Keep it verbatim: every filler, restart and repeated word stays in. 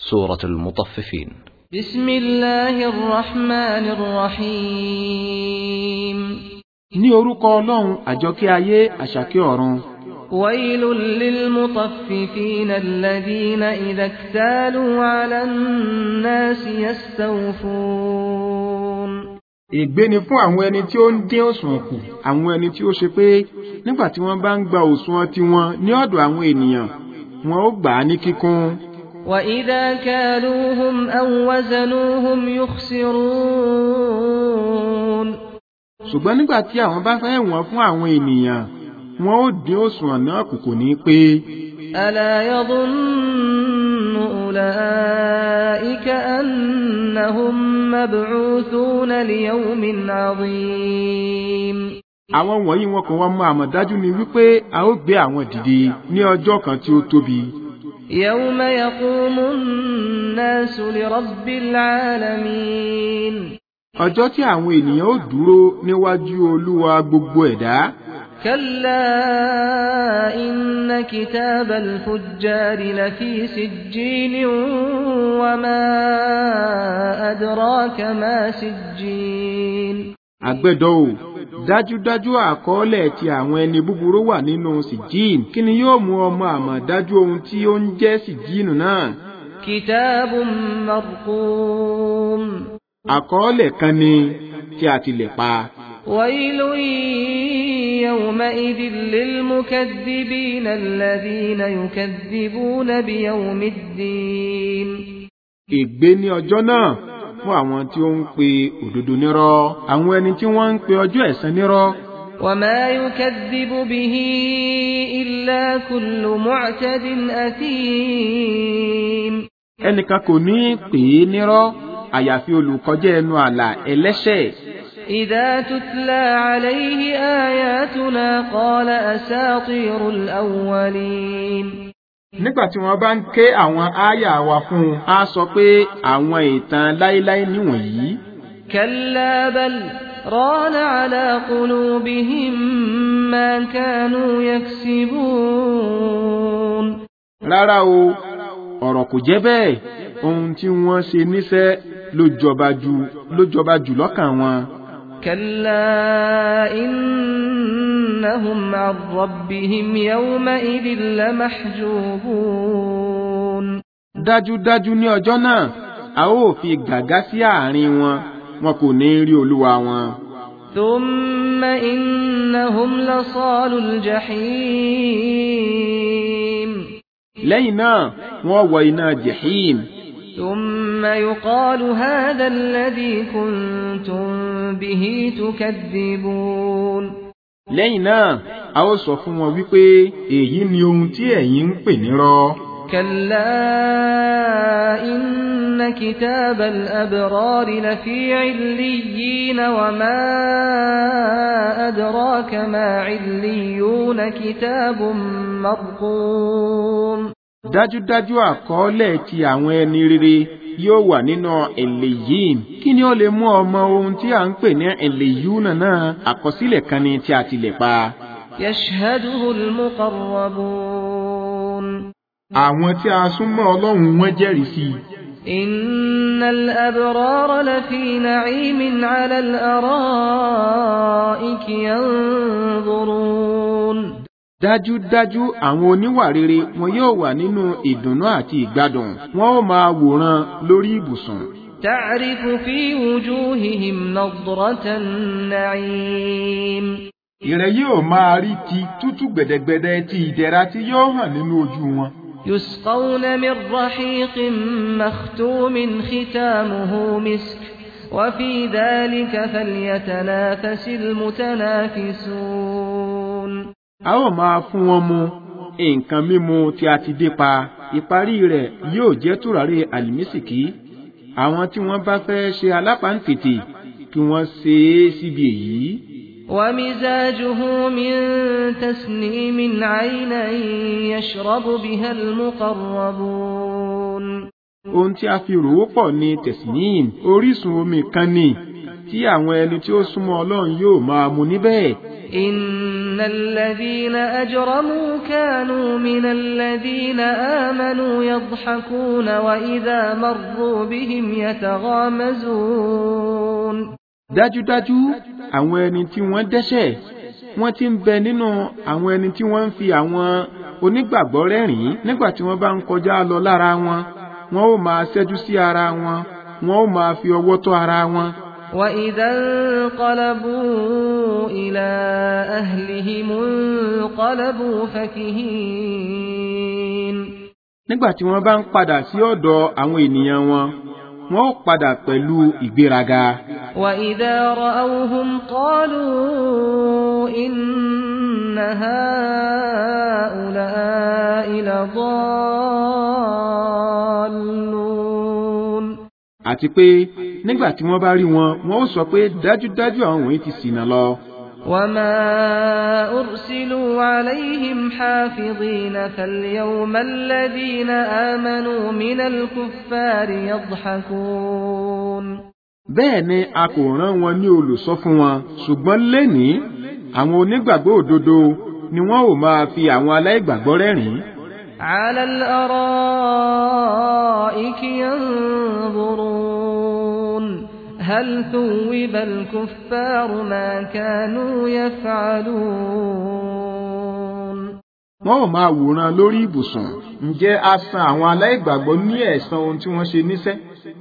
سورة المطففين. بسم الله الرحمن الرحيم. ní orúkọ Ọlọ́run àjọkẹ́ ayé àṣàkẹ́ ọ̀run. ويل للمطففين الذين إذا اكتالوا على الناس يستوفون. ègbé ni fún àwọn ẹni tí ó ń dín òṣùwọ̀n kù, àwọn ẹni tí ó ṣe pé nígbà tí wọ́n bá ń gba òṣùwọ̀n tiwọn ní ọ̀dọ̀ àwọn ènìyàn wọn ó gbà á ní kíkún. وإذا كالوهم أو وزنوهم يخسرون. ṣùgbọ́n nígbà tí àwọn bá fẹ́ wọ̀n fún àwọn ènìyàn wọn ó dín òṣùwọ̀n náà kù kò ní pé. ألا يظن أولئك أنهم مبعوثون ليوم عظيم. àwọn wọ̀nyí wọn kò wọ́n mọ àmọ̀dájú ni wípé a ó gbé àwọn dìde ní ọjọ́ kan tí ó tóbi. يوم يقوم الناس لرب العالمين. ọjọ́ tí àwọn ènìyàn ó dúró níwájú Olúwa gbogbo ẹ̀dá. كلا إن كتاب الفجار لفي سجين وما أدراك ما سجين. àgbẹ̀dọ̀ o dájúdájú àkọọ́lẹ̀ tí àwọn ẹni búburú wà nínú sìjíìn kí ni yóò mú ọmọ àmọ̀ dájú ohun tí ó ń jẹ́ sìjíìnù náà. كتاب مرقوم. àkọọ́lẹ̀ kan ni tí a ti lẹ̀ pa. ويل يومئذ للمكذبين الذين يكذبون بيوم الدين. ègbé ní ọjọ́ náà fún àwọn tí ó ń pe òdodo nírọ́, àwọn ẹni tí wọ́n ń pe ọjọ́ ẹ̀san nírọ́. وما يكذب به إلا كل معتد أثيم. ẹnìkan kò ní pè é nírọ́ àyàfi olùkọjá ẹnu ààlà ẹlẹ́ṣẹ̀. إذا تتلى عليه آياتنا قال أساطير الأولين. nígbà tí wọ́n bá ń ké àwọn ááyà wa fún un á sọ pé àwọn ìtàn láéláé níwọ̀nyí. كلا بل ران على قلوبهم ما كانوا يكسبون. rárá o ọ̀rọ̀ kò jẹ́ bẹ́ẹ̀, ohun tí wọ́n ṣe níṣẹ́ ló jọba jù ló jọba jù lọ́kàn wọn. كلا إنهم عن ربهم يومئذ لمحجوبون. dájúdájú ní ọjọ́ náà a ó fi gàgá sí àárín wọn, wọn kò ní rí Olúwa wọn. ثم إنهم لصال الجحيم. lẹ́yìn náà wọ́n wọ iná jẹ̀hìm. ثم يقال هذا الذي كنتم به تكذبون. lẹ́yìn náà a ó sọ fún wọn wípé èyí ni ohun tí ẹ̀yin ń pè nírọ́. كلا إن كتاب الأبرار لفي عليين وما أدراك ما عليون كتاب مرقوم. dájúdájú àkọọ́lẹ̀ tí àwọn ẹni rere yóò wà nínú ẹlẹ́yìn. kí ni ó lè mú ọmọ ohun tí a ń pè ní ẹlẹ́yìn náà? àkọsílẹ̀ kan ni tí a ti lẹ̀ pa. يشهده المقربون. àwọn tí a súnmọ́ Ọlọ́run wọ́n jẹ́rìí sí i. إن الأبرار لفي نعيم على الأرائك ينظرون. dájúdájú àwọn oníwà rere wọn yóò wà nínú ìdùnnú àti ìgbádùn, wọn ó máa wòran lórí ibùsùn. تعرف في وجوههم نضرة النعيم. ìrẹ̀ yóò máa rí ti tútù gbẹ̀dẹ̀gbẹ̀dẹ̀ ti ìdẹ̀ra tí yóò hàn nínú ojú wọn. يسقون من رحيق مختوم ختامه مسك وفي ذلك فليتنافس المتنافسون. a ó máa fún wọn mu nǹkan mímu tí a ti dé pa, ìparí rẹ̀ yóò jẹ́ tùràrí àlìmísìkí. àwọn tí wọ́n bá fẹ́ ṣe alápáǹtètè kí wọ́n ṣe é síbi èyí. ومزاجه من تسنيم عينا يشرب بها المقربون. ohun tí a fi rò ó pọ̀ ní tẹ̀síníìm, orísun omi kan ni tí àwọn ẹni tí ó súnmọ́ Ọlọ́run yóò máa mu níbẹ̀. إن الذين أجرموا كانوا من الذين آمنوا يضحكون وإذا مروا بهم يتغامزون. dájúdájú àwọn ẹni tí wọ́n dẹ́ṣẹ̀ wọ́n ti ń bẹ nínú àwọn ẹni tí wọ́n ń fi àwọn onígbàgbọ́ rẹ́rìn-ín nígbà tí wọ́n bá ń kọjá lọ lára wọn wọ́n ó máa ṣẹ́jú sí ara wọn wọ́n ó máa fi ọwọ́ tọ́ ara wọn. وإذا انقلبوا إلى أهلهم انقلبوا فكهين. nígbà tí wọ́n bá ń padà sí ọ̀dọ̀ àwọn ènìyàn wọn wọ́n ó padà pẹ̀lú ìgbéraga. وإذا رأوهم قالوا إن هؤلاء لضالون. àti pé nígbà tí wọ́n bá rí wọn wọ́n ó sọ pé dájúdájú àwọn wọ̀nyí ti ṣìnà lọ. وما أرسلوا عليهم حافظين فاليوم الذين آمنوا من الكفار يضحكون. bẹ́ẹ̀ ni a kò rán wọn ní olùṣọ́ fún wọn ṣùgbọ́n lẹ́nìí àwọn onígbàgbọ́ òdodo ni wọ́n ò máa fi àwọn aláìgbàgbọ́ rẹ́rìn-ín. على الأرائك ينظرون هل ثوب الكفار ما كانوا يفعلون. wọ́n ò máa wòran lórí ibùsùn ǹjẹ́ a san àwọn aláìgbàgbọ́ ní ẹ̀san ohun tí wọ́n ṣe níṣẹ́.